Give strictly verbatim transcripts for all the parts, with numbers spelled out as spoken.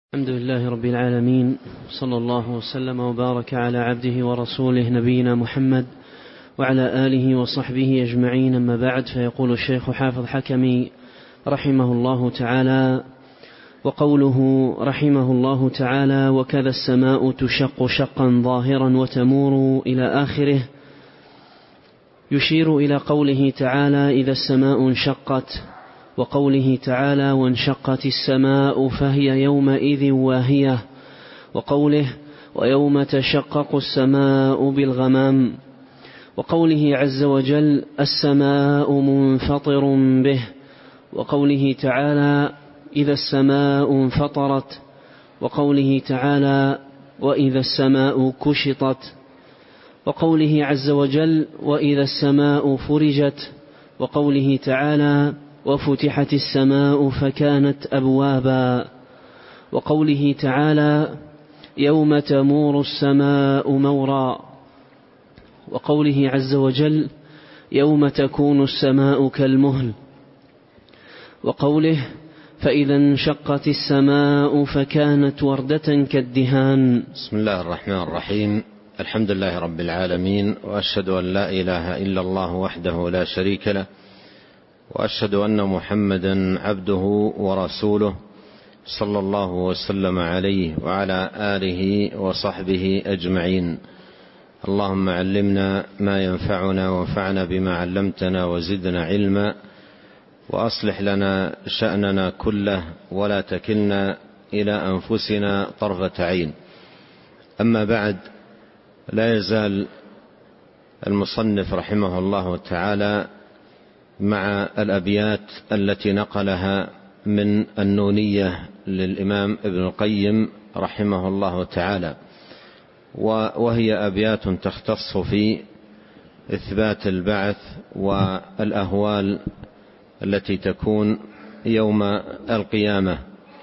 الحمد لله رب العالمين، صلى الله وسلم وبارك على عبده ورسوله نبينا محمد وعلى آله وصحبه أجمعين. أما بعد، فيقول الشيخ حافظ حكمي رحمه الله تعالى: وقوله رحمه الله تعالى: وكذا السماء تشق شقا ظاهرا وتمور إلى آخره، يشير إلى قوله تعالى: إذا السماء انشقت، وقوله تعالى: وانشقت السماء فهي يومئذ واهية، وقوله: ويوم تشقق السماء بالغمام، وقوله عز وجل: السماء منفطر به، وقوله تعالى: إذا السماء انفطرت، وقوله تعالى: وإذا السماء كشطت، وقوله عز وجل: وإذا السماء فرجت، وقوله تعالى: وفتحت السماء فكانت أبوابا، وقوله تعالى: يوم تمور السماء مورا، وقوله عز وجل: يوم تكون السماء كالمهل، وقوله: فإذا انشقت السماء فكانت وردة كالدهان. بسم الله الرحمن الرحيم. الحمد لله رب العالمين، وأشهد أن لا إله إلا الله وحده لا شريك له، وأشهد أن محمدا عبده ورسوله، صلى الله وسلم عليه وعلى آله وصحبه أجمعين. اللهم علمنا ما ينفعنا، وانفعنا بما علمتنا، وزدنا علما، وأصلح لنا شأننا كله، ولا تكلنا إلى أنفسنا طرفة عين. أما بعد، لا يزال المصنف رحمه الله تعالى مع الأبيات التي نقلها من النونية للإمام ابن القيم رحمه الله تعالى، وهي أبيات تختص في إثبات البعث والأهوال التي تكون يوم القيامة.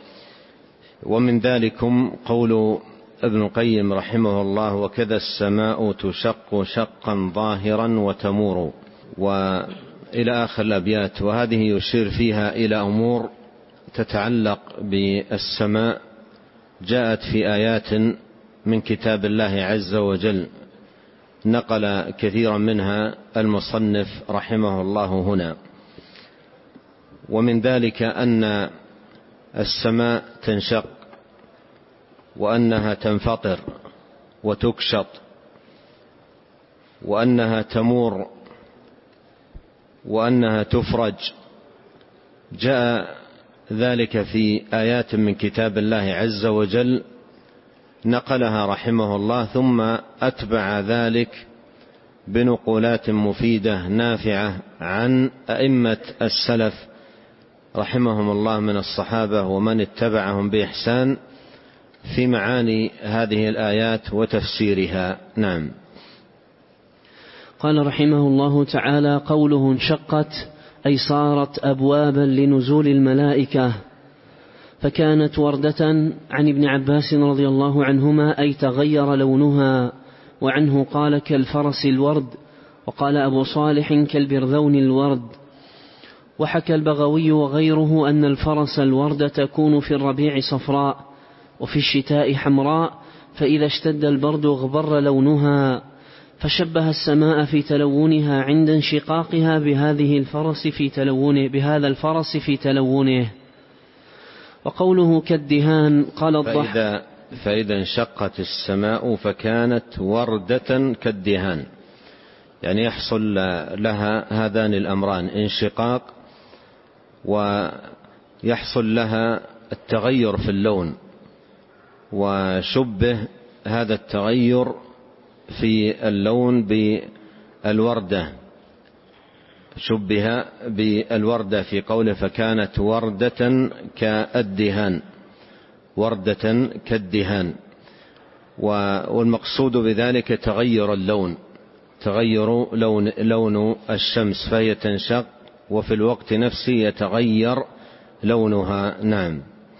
ومن ذلكم قول ابن القيم رحمه الله: وكذا السماء تشق شقا ظاهرا وتمور، وإلى آخر الأبيات. وهذه يشير فيها إلى أمور تتعلق بالسماء جاءت في آيات من كتاب الله عز وجل، نقل كثيرا منها المصنف رحمه الله هنا. ومن ذلك أن السماء تنشق، وأنها تنفطر وتكشط، وأنها تمور، وأنها تفرج. جاء ذلك في آيات من كتاب الله عز وجل نقلها رحمه الله، ثم أتبع ذلك بنقولات مفيدة نافعة عن أئمة السلف رحمهم الله من الصحابة ومن اتبعهم بإحسان في معاني هذه الآيات وتفسيرها. نعم. قال رحمه الله تعالى: قوله انشقت أي صارت أبوابا لنزول الملائكة، فكانت وردة عن ابن عباس رضي الله عنهما أي تغير لونها، وعنه قال كالفرس الورد، وقال أبو صالح كالبرذون الورد. وحكى البغوي وغيره أن الفرس الورد تكون في الربيع صفراء، وفي الشتاء حمراء، فإذا اشتد البرد اغبر لونها، فشبه السماء في تلونها عند انشقاقها بهذه الفرس في تلونه بهذا الفرس في تلونه. وقوله كالدهان قال الضحاك: فإذا, فإذا انشقت السماء فكانت وردة كالدهان، يعني يحصل لها هذان الأمران: انشقاق، ويحصل لها التغير في اللون، وشبه هذا التغير في اللون بالوردة، شبه بالوردة في قوله فكانت وردة كالدهان، وردة كالدهان. والمقصود بذلك تغير اللون، تغير لون, لون الشمس، فهي تنشق وفي الوقت نفسه يتغير لونها. نعم.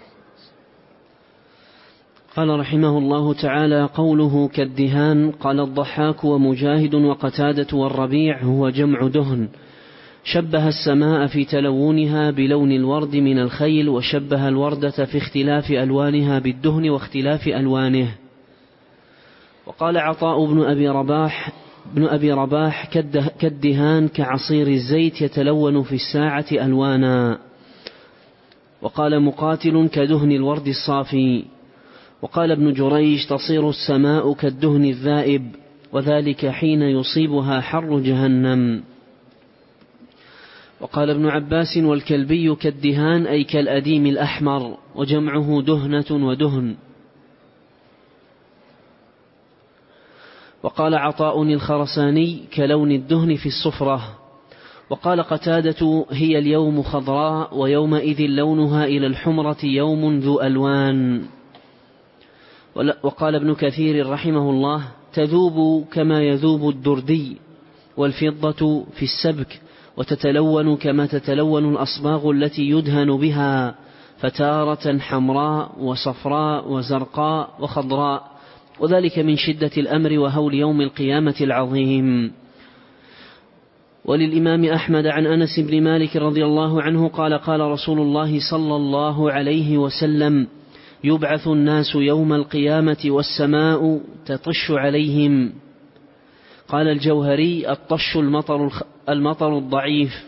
قال رحمه الله تعالى: قوله كالدهان قال الضحاك ومجاهد وقتادة والربيع هو جمع دهن، شبه السماء في تلونها بلون الورد من الخيل، وشبه الوردة في اختلاف ألوانها بالدهن واختلاف ألوانه. وقال عطاء بن أبي رباح بن أبي رباح كالدهان كعصير الزيت يتلون في الساعة ألوانا. وقال مقاتل كدهن الورد الصافي. وقال ابن جريج تصير السماء كالدهن الذائب، وذلك حين يصيبها حر جهنم. وقال ابن عباس والكلبي كالدهان أي كالأديم الأحمر، وجمعه دهنة ودهن. وقال عطاء الخرساني كلون الدهن في الصفرة. وقال قتادة هي اليوم خضراء، ويومئذ لونها إلى الحمرة يوم ذو ألوان. وقال ابن كثير رحمه الله تذوب كما يذوب الدردي والفضة في السبك، وتتلون كما تتلون الأصباغ التي يدهن بها، فتارة حمراء وصفراء وزرقاء وخضراء، وذلك من شدة الأمر وهول يوم القيامة العظيم. وللإمام أحمد عن أنس بن مالك رضي الله عنه قال قال رسول الله صلى الله عليه وسلم يبعث الناس يوم القيامة والسماء تطش عليهم. قال الجوهري الطش المطر, المطر الضعيف.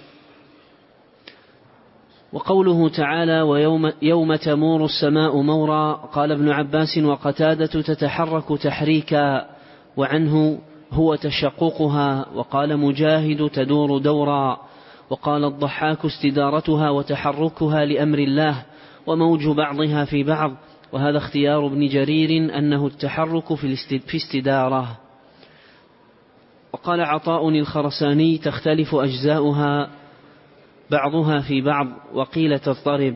وقوله تعالى ويوم يوم تمور السماء مورا، قال ابن عباس وقتادة تتحرك تحريكا، وعنه هو تشققها. وقال مجاهد تدور دورا. وقال الضحاك استدارتها وتحركها لأمر الله، وموج بعضها في بعض. وهذا اختيار ابن جرير أنه التحرك في استدارة. وقال عطاء الخرساني تختلف أجزاؤها بعضها في بعض، وقيل تضطرب.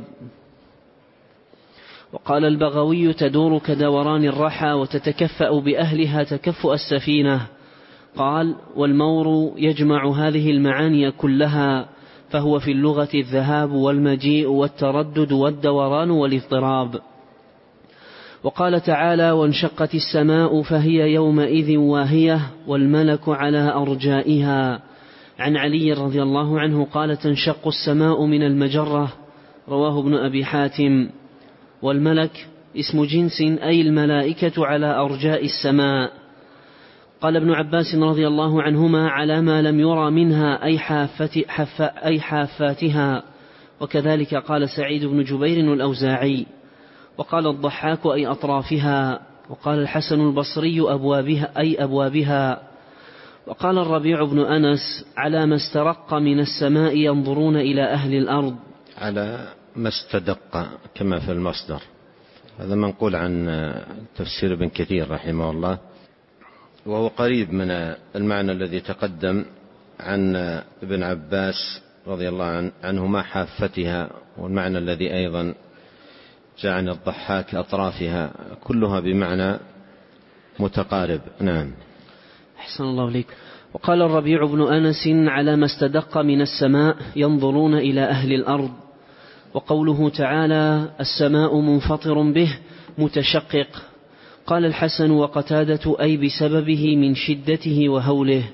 وقال البغوي تدور كدوران الرحى، وتتكفأ بأهلها تكفؤ السفينة. قال والمور يجمع هذه المعاني كلها، فهو في اللغة الذهاب والمجيء والتردد والدوران والاضطراب. وقال تعالى وانشقت السماء فهي يومئذ واهية والملك على أرجائها. عن علي رضي الله عنه قال تنشق السماء من المجرة، رواه ابن أبي حاتم. والملك اسم جنس أي الملائكة على أرجاء السماء. قال ابن عباس رضي الله عنهما على ما لم يرى منها أي, حافت حف أي حافاتها. وكذلك قال سعيد بن جبير الأوزاعي. وقال الضحاك أي أطرافها. وقال الحسن البصري أبوابها أي أبوابها. وقال الربيع بن أنس على ما استرق من السماء ينظرون إلى أهل الأرض، على ما استدق كما في المصدر. هذا منقول عن تفسير ابن كثير رحمه الله، وهو قريب من المعنى الذي تقدم عن ابن عباس رضي الله عنهما حافتها، والمعنى الذي أيضا جاء عن الضحاك أطرافها، كلها بمعنى متقارب. نعم. أحسن الله إليك. وقال الربيع بن أنس على ما استدق من السماء ينظرون إلى أهل الأرض. وقوله تعالى السماء منفطر به متشقق. قال الحسن وقتادة أي بسببه من شدته وهوله.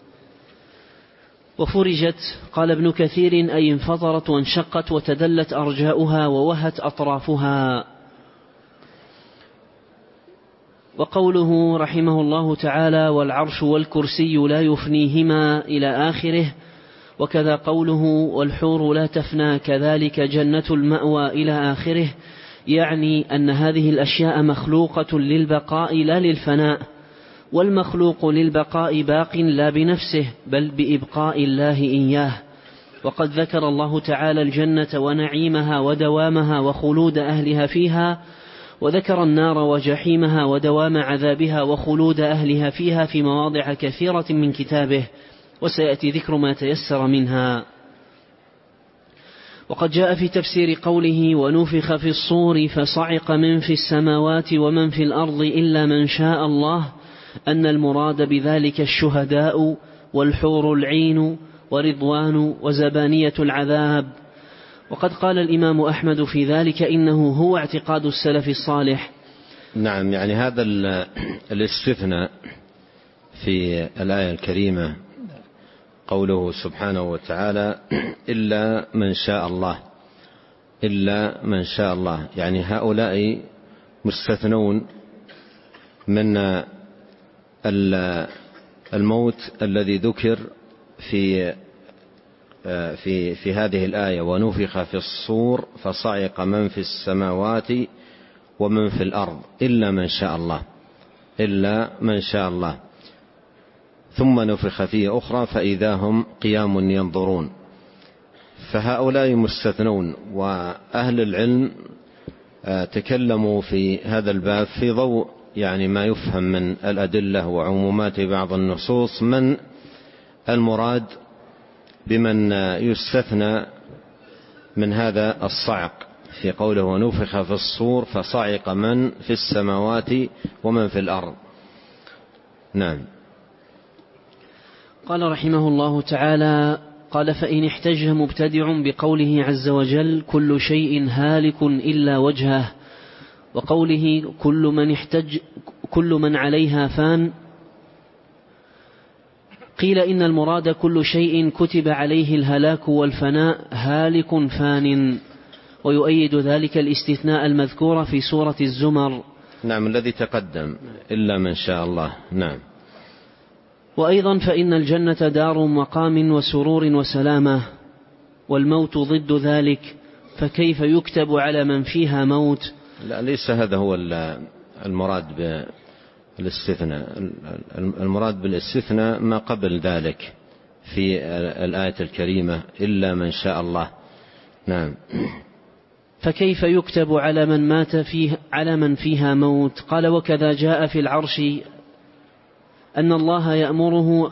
وفرجت قال ابن كثير أي انفطرت وانشقت وتدلت أرجاؤها ووهت أطرافها. وقوله رحمه الله تعالى والعرش والكرسي لا يفنيهما إلى آخره. وكذا قوله والحور لا تفنى كذلك جنة المأوى إلى آخره، يعني أن هذه الأشياء مخلوقة للبقاء لا للفناء، والمخلوق للبقاء باق لا بنفسه بل بإبقاء الله إياه. وقد ذكر الله تعالى الجنة ونعيمها ودوامها وخلود أهلها فيها، وذكر النار وجحيمها ودوام عذابها وخلود أهلها فيها في مواضع كثيرة من كتابه، وسيأتي ذكر ما تيسر منها. وقد جاء في تفسير قوله ونفخ في الصور فصعق من في السماوات ومن في الأرض إلا من شاء الله أن المراد بذلك الشهداء والحور العين ورضوان وزبانية العذاب. وقد قال الإمام أحمد في ذلك إنه هو اعتقاد السلف الصالح. نعم، يعني هذا الاستثناء في الآية الكريمة قوله سبحانه وتعالى إلا من شاء الله، إلا من شاء الله، يعني هؤلاء مستثنون من الموت الذي ذكر في في في هذه الآية: ونفخ في الصور فصعق من في السماوات ومن في الأرض إلا من شاء الله، إلا من شاء الله. ثم نفخ فيه أخرى فإذا هم قيام ينظرون. فهؤلاء مستثنون. وأهل العلم تكلموا في هذا الباب في ضوء يعني ما يفهم من الأدلة وعمومات بعض النصوص من المراد بمن يستثنى من هذا الصعق في قوله ونفخ في الصور فصعق من في السماوات ومن في الأرض. نعم. قال رحمه الله تعالى: قال فإن احتج مبتدع بقوله عز وجل كل شيء هالك إلا وجهه، وقوله كل من احتج كل من عليها فان، قيل إن المراد كل شيء كتب عليه الهلاك والفناء هالك فان، ويؤيد ذلك الاستثناء المذكور في سورة الزمر. نعم، الذي تقدم إلا من شاء الله. نعم. وأيضا فإن الجنة دار مقام وسرور وسلامة، والموت ضد ذلك، فكيف يكتب على من فيها موت؟ لا، ليس هذا هو المراد بالاستثناء. المراد بالاستثناء ما قبل ذلك في الآية الكريمة إلا من شاء الله. نعم. فكيف يكتب على من مات فيه على من فيها موت؟ قال: وكذا جاء في العرش أن الله يأمره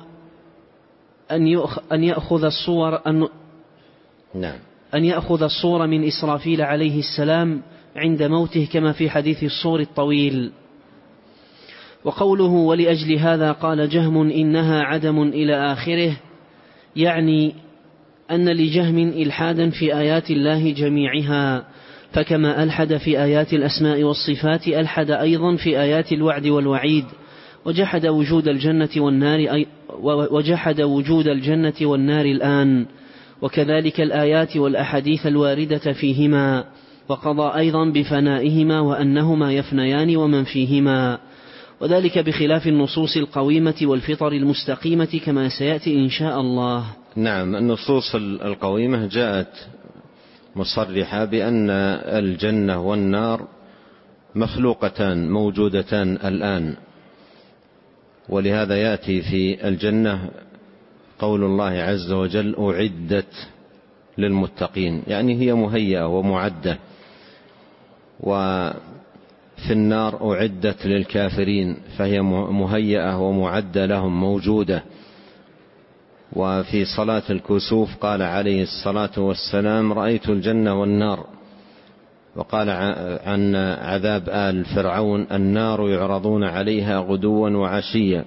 أن يأخذ الصور أن, نعم. أن يأخذ الصور من إسرافيل عليه السلام عند موته كما في حديث الصور الطويل. وقوله ولأجل هذا قال جهم إنها عدم إلى آخره، يعني أن لجهم إلحادا في آيات الله جميعها، فكما ألحد في آيات الأسماء والصفات ألحد أيضا في آيات الوعد والوعيد، وجحد وجود الجنة والنار وجحد وجود الجنة والنار الآن، وكذلك الآيات والأحاديث الواردة فيهما، وقضى أيضا بفنائهما وأنهما يفنيان ومن فيهما، وذلك بخلاف النصوص القويمة والفطر المستقيمة كما سيأتي إن شاء الله. نعم، النصوص القويمة جاءت مصرحة بأن الجنة والنار مخلوقتان موجودتان الآن، ولهذا يأتي في الجنة قول الله عز وجل أعدت للمتقين، يعني هي مهيئة ومعدة، وفي النار أعدت للكافرين فهي مهيئة ومعدة لهم موجودة. وفي صلاة الكسوف قال عليه الصلاة والسلام رأيت الجنة والنار، وقال عن عذاب آل فرعون النار يعرضون عليها غدوا وعشيا،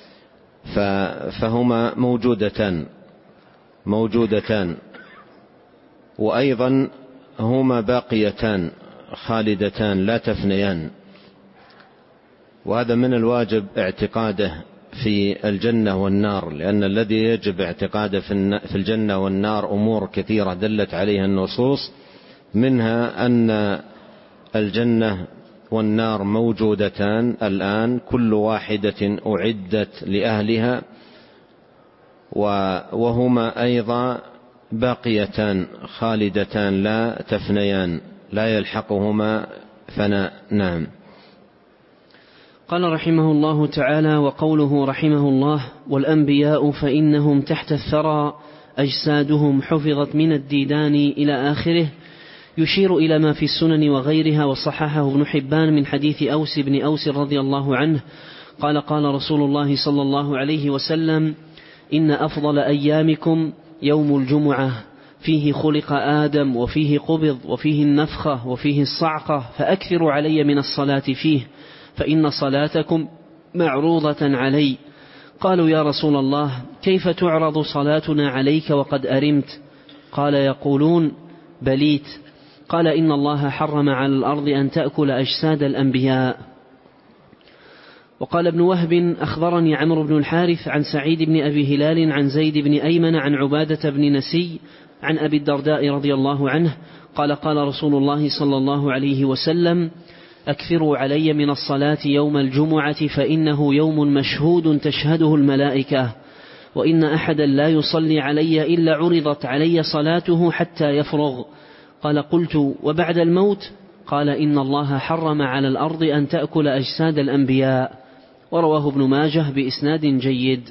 فهما موجودتان موجودتان وأيضا هما باقيتان خالدتان لا تفنيان. وهذا من الواجب اعتقاده في الجنة والنار، لأن الذي يجب اعتقاده في الجنة والنار أمور كثيرة دلت عليها النصوص، منها أن الجنة والنار موجودتان الآن، كل واحدة أعدت لأهلها، وهما أيضا باقيتان خالدتان لا تفنيان، لا يلحقهما فناء. نعم. قال رحمه الله تعالى: وقوله رحمه الله والأنبياء فإنهم تحت الثرى أجسادهم حفظت من الديدان إلى آخره، يشير إلى ما في السنن وغيرها، وصححه ابن حبان من حديث أوس بن أوس رضي الله عنه قال: قال رسول الله صلى الله عليه وسلم: إن أفضل أيامكم يوم الجمعة، فيه خلق آدم وفيه قبض وفيه النفخة وفيه الصعقة، فأكثروا علي من الصلاة فيه، فإن صلاتكم معروضة علي. قالوا: يا رسول الله كيف تعرض صلاتنا عليك وقد أرمت؟ قال: يقولون بليت. قال: إن الله حرم على الأرض أن تأكل أجساد الأنبياء. وقال ابن وهب أخبرني عمرو بن الحارث عن سعيد بن أبي هلال عن زيد بن أيمن عن عبادة بن نسي عن أبي الدرداء رضي الله عنه قال قال رسول الله صلى الله عليه وسلم أكثروا علي من الصلاة يوم الجمعة فإنه يوم مشهود تشهده الملائكة وإن أحدا لا يصلي علي إلا عرضت علي صلاته حتى يفرغ. قال قلت وبعد الموت؟ قال إن الله حرم على الأرض أن تأكل أجساد الأنبياء. ورواه ابن ماجه بإسناد جيد.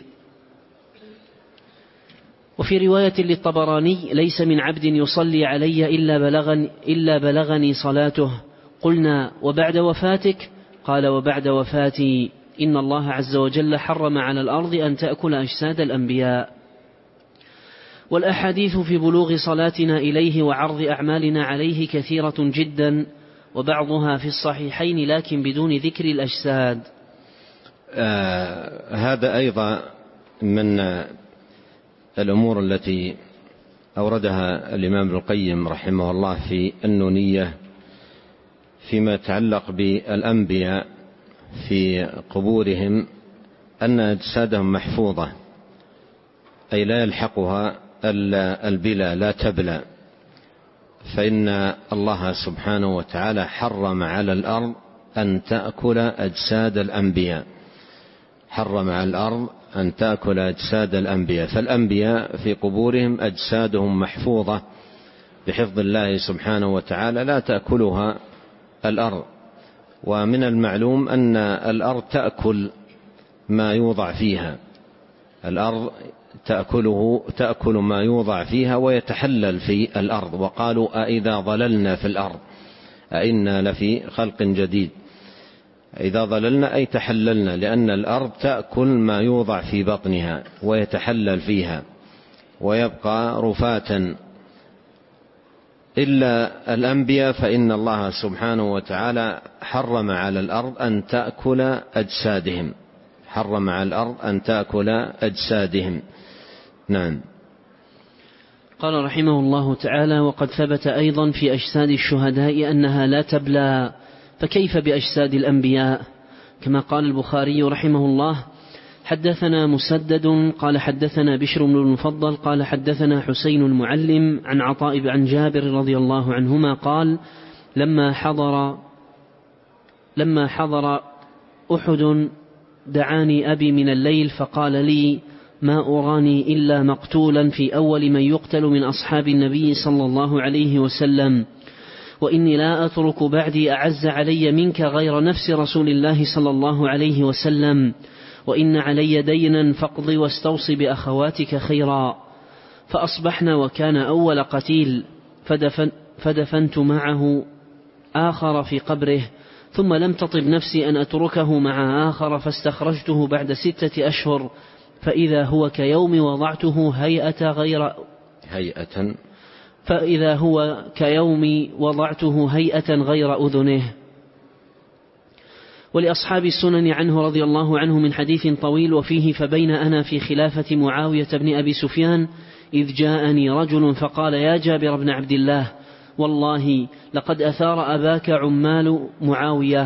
وفي رواية للطبراني ليس من عبد يصلي علي إلا بلغني, إلا بلغني صلاته. قلنا وبعد وفاتك؟ قال وبعد وفاتي إن الله عز وجل حرم على الأرض أن تأكل أجساد الأنبياء. والأحاديث في بلوغ صلاتنا إليه وعرض أعمالنا عليه كثيرة جدا وبعضها في الصحيحين لكن بدون ذكر الأجساد. آه هذا أيضا من الأمور التي أوردها الإمام ابن القيم رحمه الله في النونية فيما يتعلق بالأنبياء في قبورهم أن أجسادهم محفوظة أي لا يلحقها البلا لا تبلى، فإن الله سبحانه وتعالى حرم على الأرض أن تأكل أجساد الأنبياء، حرم على الأرض أن تأكل أجساد الأنبياء، فالأنبياء في قبورهم أجسادهم محفوظة بحفظ الله سبحانه وتعالى لا تأكلها الأرض. ومن المعلوم أن الأرض تأكل ما يوضع فيها، الأرض تأكله تأكل ما يوضع فيها ويتحلل في الأرض. وقالوا أئذا ضللنا في الأرض أئنا لفي خلق جديد، إذا ضللنا أي تحللنا، لأن الأرض تأكل ما يوضع في بطنها ويتحلل فيها ويبقى رفاتا. إلا الأنبياء فإن الله سبحانه وتعالى حرم على الأرض أن تأكل أجسادهم، حرم على الأرض أن تأكل أجسادهم. نعم. قال رحمه الله تعالى وقد ثبت أيضا في أجساد الشهداء أنها لا تبلى، فكيف بأجساد الأنبياء؟ كما قال البخاري رحمه الله حدثنا مسدد قال حدثنا بشر بن المفضل قال حدثنا حسين المعلم عن عطاء عن جابر رضي الله عنهما قال لما حضر لما حضر أحد دعاني أبي من الليل فقال لي ما أراني إلا مقتولا في أول من يقتل من أصحاب النبي صلى الله عليه وسلم، وإني لا أترك بعدي أعز علي منك غير نفس رسول الله صلى الله عليه وسلم، وإن علي دينا فاقض واستوصي بأخواتك خيرا. فأصبحنا وكان أول قتيل فدفن فدفنت معه آخر في قبره، ثم لم تطب نفسي أن أتركه مع آخر فاستخرجته بعد ستة أشهر فإذا هو كيوم وضعته هيئة غير هيئة فإذا هو كيوم وضعته هيئة غير أذنه. ولأصحاب السنن عنه رضي الله عنه من حديث طويل وفيه فبين أنا في خلافة معاوية بن أبي سفيان إذ جاءني رجل فقال يا جابر بن عبد الله والله لقد أثار أباك عمال معاوية،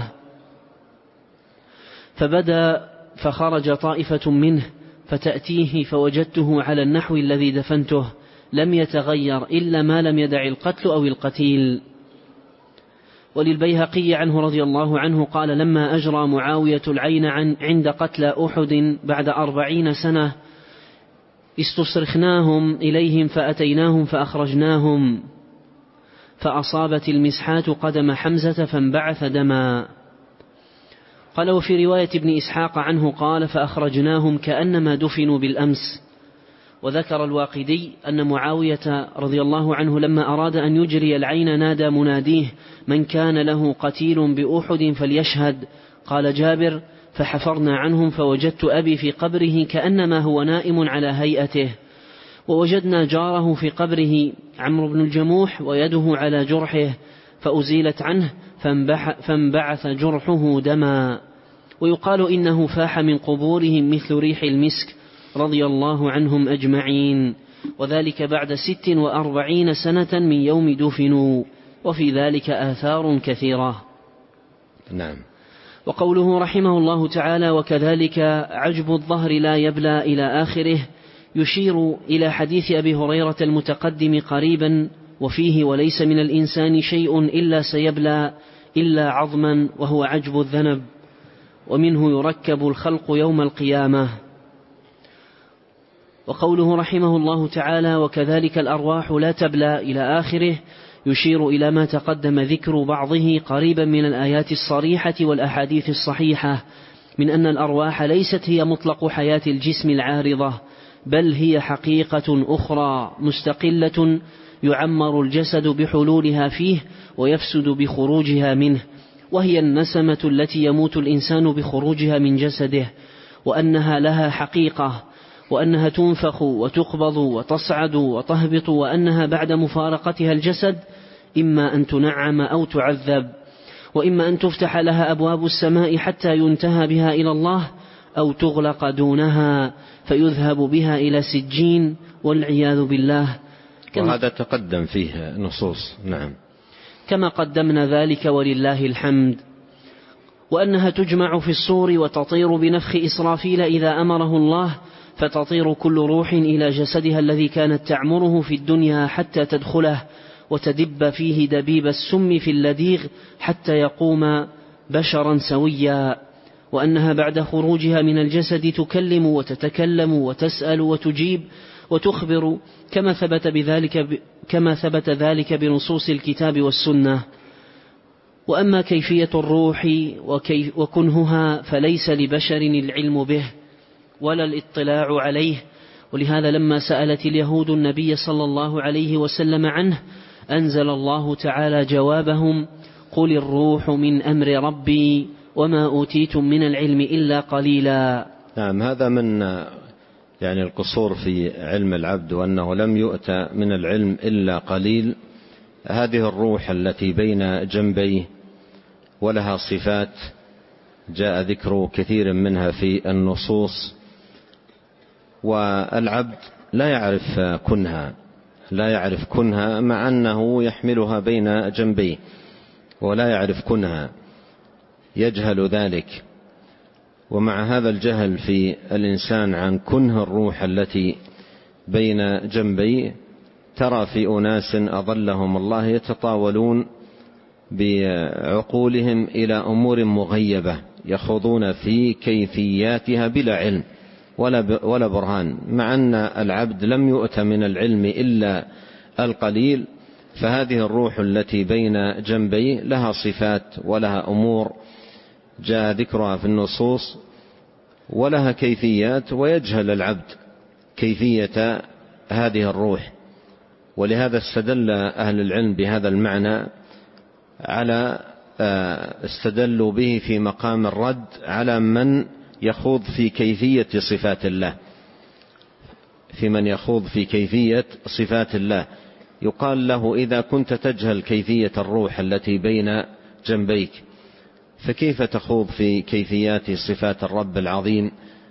فبدأ فخرج طائفة منه فتأتيه فوجدته على النحو الذي دفنته لم يتغير إلا ما لم يدع القتل أو القتيل. وللبيهقي عنه رضي الله عنه قال لما أجرى معاوية العين عن عند قتل أحد بعد أربعين سنة استصرخناهم إليهم فأتيناهم فأخرجناهم فأصابت المسحات قدم حمزة فانبعث دما. قال وفي رواية ابن إسحاق عنه قال فأخرجناهم كأنما دفنوا بالأمس. وذكر الواقدي أن معاوية رضي الله عنه لما أراد أن يجري العين نادى مناديه من كان له قتيل بأحد فليشهد. قال جابر فحفرنا عنهم فوجدت أبي في قبره كأنما هو نائم على هيئته، ووجدنا جاره في قبره عمرو بن الجموح ويده على جرحه فأزيلت عنه فانبعث جرحه دما. ويقال إنه فاح من قبورهم مثل ريح المسك رضي الله عنهم أجمعين، وذلك بعد ست وأربعين سنة من يوم دفنوا، وفي ذلك آثار كثيرة. نعم. وقوله رحمه الله تعالى: وكذلك عجب الظهر لا يبلى إلى آخره، يشير إلى حديث أبي هريرة المتقدم قريبا وفيه: وليس من الإنسان شيء إلا سيبلى إلا عظما وهو عجب الذنب، ومنه يركب الخلق يوم القيامة. وقوله رحمه الله تعالى: وكذلك الأرواح لا تبلى إلى آخره، يشير إلى ما تقدم ذكر بعضه قريبا من الآيات الصريحة والأحاديث الصحيحة من أن الأرواح ليست هي مطلق حياة الجسم العارضة، بل هي حقيقة أخرى مستقلة يعمر الجسد بحلولها فيه ويفسد بخروجها منه، وهي النسمة التي يموت الإنسان بخروجها من جسده، وأنها لها حقيقة، وأنها تنفخ وتقبض وتصعد وتهبط، وأنها بعد مفارقتها الجسد إما أن تنعم أو تعذب، وإما أن تفتح لها أبواب السماء حتى ينتهى بها إلى الله، أو تغلق دونها فيذهب بها إلى سجين والعياذ بالله. وهذا تقدم فيه نصوص. نعم. كما قدمنا ذلك ولله الحمد. وأنها تجمع في الصور وتطير بنفخ إسرافيل إذا أمره الله، فتطير كل روح إلى جسدها الذي كانت تعمره في الدنيا حتى تدخله، وتدب فيه دبيب السم في اللديغ حتى يقوم بشرا سويا. وأنها بعد خروجها من الجسد تكلم وتتكلم وتسأل وتجيب وتخبر، كما ثبت بذلك كما ثبت ذلك بنصوص الكتاب والسنة. وأما كيفية الروح وكنهها فليس لبشر العلم به ولا الاطلاع عليه، ولهذا لما سألت اليهود النبي صلى الله عليه وسلم عنه أنزل الله تعالى جوابهم: قل الروح من أمر ربي وما أوتيتم من العلم إلا قليلا. نعم، هذا من يعني القصور في علم العبد، وأنه لم يؤت من العلم إلا قليل. هذه الروح التي بين جنبيه ولها صفات جاء ذكر كثير منها في النصوص، والعبد لا يعرف كنها لا يعرف كنها مع أنه يحملها بين جنبيه، ولا يعرف كنها، يجهل ذلك. ومع هذا الجهل في الإنسان عن كنه الروح التي بين جنبيه، ترى في أناس أضلهم الله يتطاولون بعقولهم إلى أمور مغيبة، يخوضون في كيفياتها بلا علم ولا برهان، مع أن العبد لم يؤت من العلم إلا القليل. فهذه الروح التي بين جنبيه لها صفات ولها أمور جاء ذكرها في النصوص، ولها كيفيات، ويجهل العبد كيفية هذه الروح. ولهذا استدل أهل العلم بهذا المعنى على استدلوا به في مقام الرد على من يخوض في كيفية صفات الله في من يخوض في كيفية صفات الله يقال له: إذا كنت تجهل كيفية الروح التي بين جنبيك، فكيف تخوض في كيفيات صفات الرب العظيم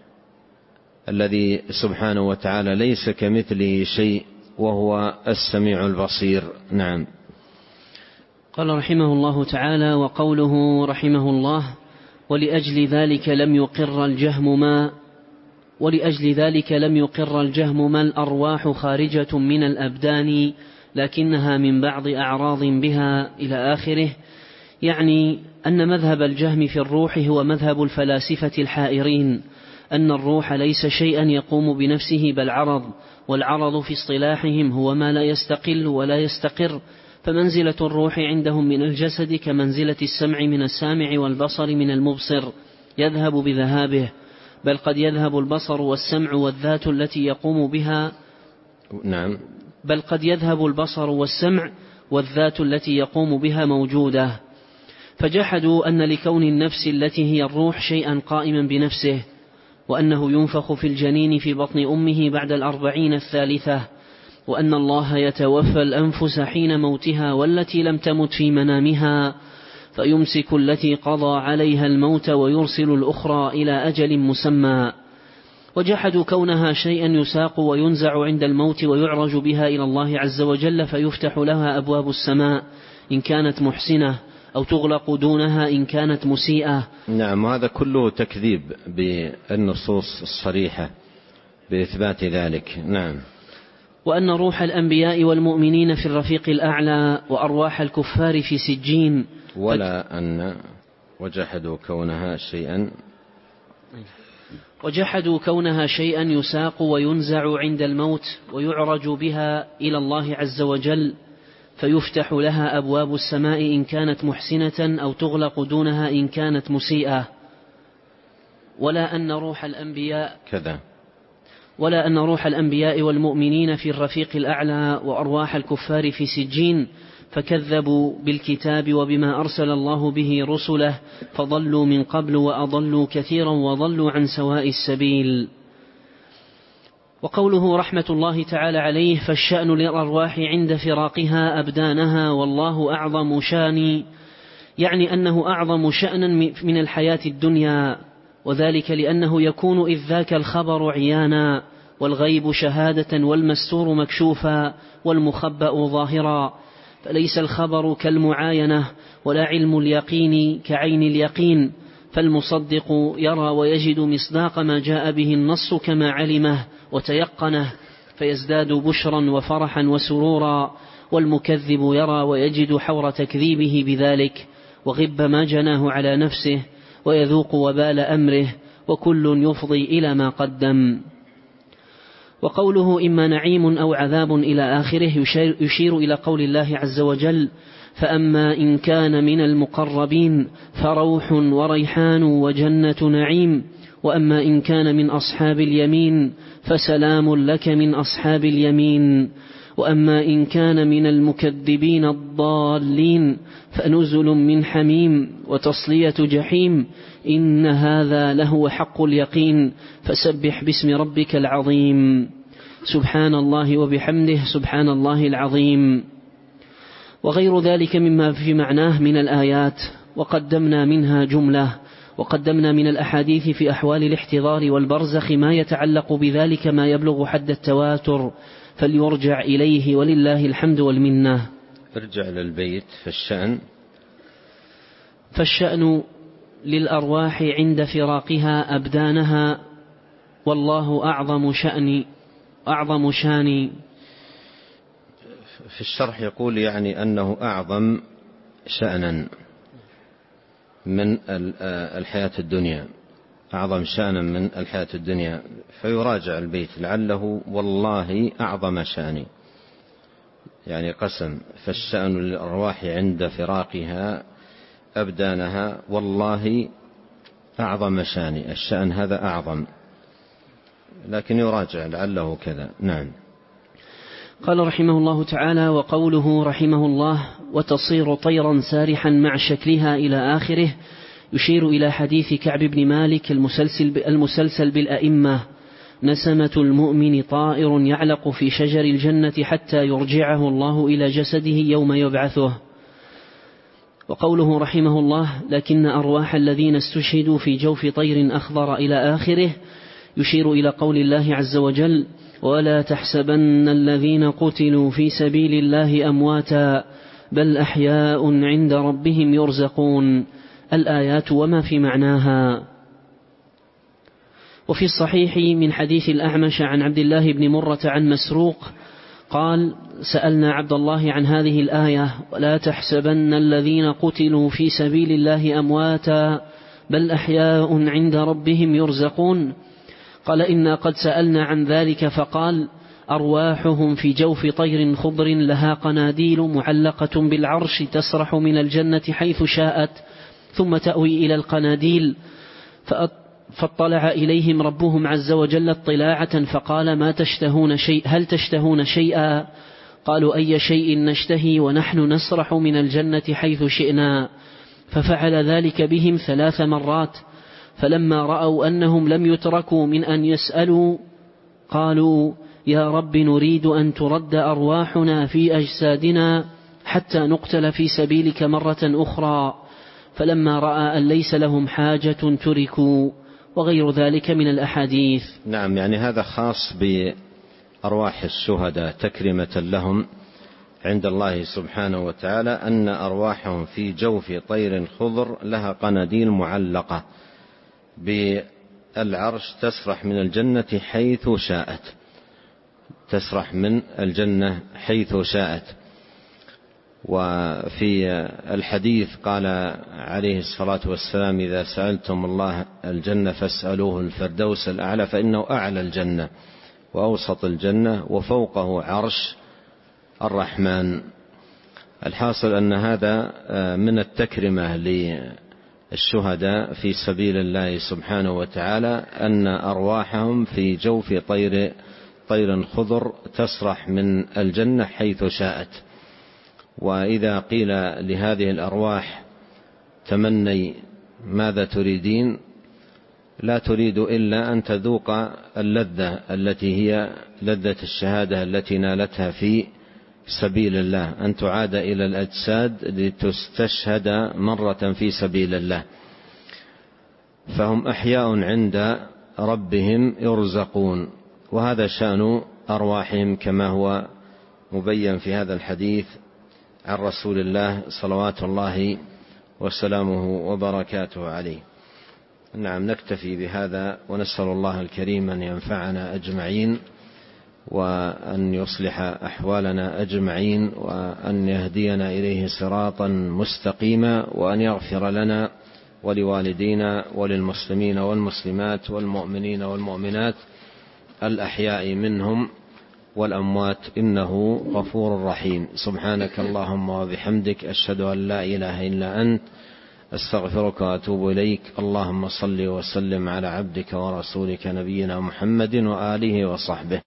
الذي سبحانه وتعالى ليس كمثله شيء وهو السميع البصير. نعم. قال رحمه الله تعالى: وقوله رحمه الله: ولأجل ذلك لم يقر الجهم ما ولأجل ذلك لم يقر الجهم ما الأرواح خارجة من الأبدان لكنها من بعض أعراض بها إلى آخره. يعني أن مذهب الجهم في الروح هو مذهب الفلاسفة الحائرين، أن الروح ليس شيئا يقوم بنفسه بل عرض، والعرض في اصطلاحهم هو ما لا يستقل ولا يستقر. فمنزلة الروح عندهم من الجسد كمنزلة السمع من السامع والبصر من المبصر، يذهب بذهابه، بل قد يذهب البصر والسمع والذات التي يقوم بها نعم بل قد يذهب البصر والسمع والذات التي يقوم بها موجودة. فجحدوا أن لكون النفس التي هي الروح شيئا قائما بنفسه، وأنه ينفخ في الجنين في بطن أمه بعد الأربعين الثالثة، وأن الله يتوفى الأنفس حين موتها والتي لم تمت في منامها، فيمسك التي قضى عليها الموت ويرسل الأخرى إلى أجل مسمى. وجحدوا كونها شيئا يساق وينزع عند الموت ويعرج بها إلى الله عز وجل، فيفتح لها أبواب السماء إن كانت محسنة، أو تغلق دونها إن كانت مسيئة. نعم، وهذا كله تكذيب بالنصوص الصريحة بإثبات ذلك. نعم. وأن روح الأنبياء والمؤمنين في الرفيق الأعلى وأرواح الكفار في سجين. ولا أن وجحدوا كونها شيئا وجحدوا كونها شيئا يساق وينزع عند الموت ويعرج بها إلى الله عز وجل فيفتح لها أبواب السماء إن كانت محسنة أو تغلق دونها إن كانت مسيئة. ولا أن روح الأنبياء كذا ولا أن روح الأنبياء والمؤمنين في الرفيق الأعلى وأرواح الكفار في سجين، فكذبوا بالكتاب وبما أرسل الله به رسله فضلوا من قبل وأضلوا كثيرا وضلوا عن سواء السبيل. وقوله رحمة الله تعالى عليه: فالشأن للأرواح عند فراقها أبدانها والله أعظم شان، يعني أنه أعظم شأنا من الحياة الدنيا، وذلك لأنه يكون إذ ذاك الخبر عيانا والغيب شهادة والمستور مكشوفا والمخبأ ظاهرا، فليس الخبر كالمعاينة ولا علم اليقين كعين اليقين، فالمصدق يرى ويجد مصداق ما جاء به النص كما علمه وتيقنه فيزداد بشرا وفرحا وسرورا، والمكذب يرى ويجد حور تكذيبه بذلك وغب ما جناه على نفسه ويذوق وبال أمره، وكل يفضي إلى ما قدم. وقوله إما نعيم أو عذاب إلى آخره يشير, يشير إلى قول الله عز وجل: فأما إن كان من المقربين فروح وريحان وجنة نعيم، وأما إن كان من أصحاب اليمين فسلام لك من أصحاب اليمين، وأما إن كان من المكذبين الضالين فنزل من حميم وتصلية جحيم، إن هذا لهو حق اليقين، فسبح باسم ربك العظيم. سبحان الله وبحمده سبحان الله العظيم. وغير ذلك مما في معناه من الآيات، وقدمنا منها جملة، وقدمنا من الأحاديث في أحوال الاحتضار والبرزخ ما يتعلق بذلك ما يبلغ حد التواتر، فليرجع إليه ولله الحمد والمنة. ارجع للبيت. فالشأن فالشأن للأرواح عند فراقها أبدانها والله أعظم شأن أعظم شان. في الشرح يقول يعني أنه أعظم شأنا من الحياة الدنيا، أعظم شأنا من الحياة الدنيا، فيراجع البيت لعله والله أعظم شأني، يعني قسم. فالشأن للأرواح عند فراقها أبدانها والله أعظم شأني، الشأن هذا أعظم، لكن يراجع لعله كذا. نعم. قال رحمه الله تعالى: وقوله رحمه الله: وتصير طيرا سارحا مع شكلها إلى آخره، يشير إلى حديث كعب بن مالك المسلسل, المسلسل بالأئمة: نسمة المؤمن طائر يعلق في شجر الجنة حتى يرجعه الله إلى جسده يوم يبعثه. وقوله رحمه الله: لكن أرواح الذين استشهدوا في جوف طير أخضر إلى آخره، يشير إلى قول الله عز وجل: ولا تحسبن الذين قتلوا في سبيل الله أمواتا بل أحياء عند ربهم يرزقون، الآيات وما في معناها. وفي الصحيح من حديث الأعمش عن عبد الله بن مرة عن مسروق قال: سألنا عبد الله عن هذه الآية: ولا تحسبن الذين قتلوا في سبيل الله أمواتا بل أحياء عند ربهم يرزقون. قال: إنا قد سألنا عن ذلك، فقال: أرواحهم في جوف طير خضر لها قناديل معلقة بالعرش تسرح من الجنة حيث شاءت ثم تأوي إلى القناديل، فاطلع إليهم ربهم عز وجل اطلاعة فقال: ما تشتهون شيء هل تشتهون شيئا؟ قالوا: أي شيء نشتهي ونحن نسرح من الجنة حيث شئنا. ففعل ذلك بهم ثلاث مرات، فلما رأوا أنهم لم يتركوا من أن يسألوا قالوا: يا رب نريد أن ترد أرواحنا في أجسادنا حتى نقتل في سبيلك مرة أخرى، فلما رأى أن ليس لهم حاجة تركوا، وغير ذلك من الأحاديث. نعم، يعني هذا خاص بأرواح الشهداء تكرمة لهم عند الله سبحانه وتعالى أن أرواحهم في جوف طير خضر لها قناديل معلقة بالعرش تسرح من الجنة حيث شاءت، تسرح من الجنة حيث شاءت. وفي الحديث قال عليه الصلاة والسلام: إذا سألتم الله الجنة فاسألوه الفردوس الأعلى، فإنه أعلى الجنة وأوسط الجنة وفوقه عرش الرحمن. الحاصل أن هذا من التكرمة للشهداء في سبيل الله سبحانه وتعالى، أن أرواحهم في جوف طير طير خضر تسرح من الجنة حيث شاءت. وإذا قيل لهذه الأرواح تمني ماذا تريدين، لا تريد إلا أن تذوق اللذة التي هي لذة الشهادة التي نالتها في سبيل الله، أن تعاد إلى الأجساد لتستشهد مرة في سبيل الله. فهم أحياء عند ربهم يرزقون، وهذا شأن أرواحهم كما هو مبين في هذا الحديث عن رسول الله صلوات الله وسلامه وبركاته عليه. نعم، نكتفي بهذا، ونسأل الله الكريم أن ينفعنا أجمعين، وأن يصلح أحوالنا أجمعين، وأن يهدينا إليه صراطا مستقيما، وأن يغفر لنا ولوالدينا وللمسلمين والمسلمات والمؤمنين والمؤمنات الأحياء منهم والأموات، إنه غفور رحيم. سبحانك اللهم وبحمدك، أشهد أن لا إله إلا أنت، أستغفرك وأتوب إليك. اللهم صل وسلم على عبدك ورسولك نبينا محمد وآله وصحبه.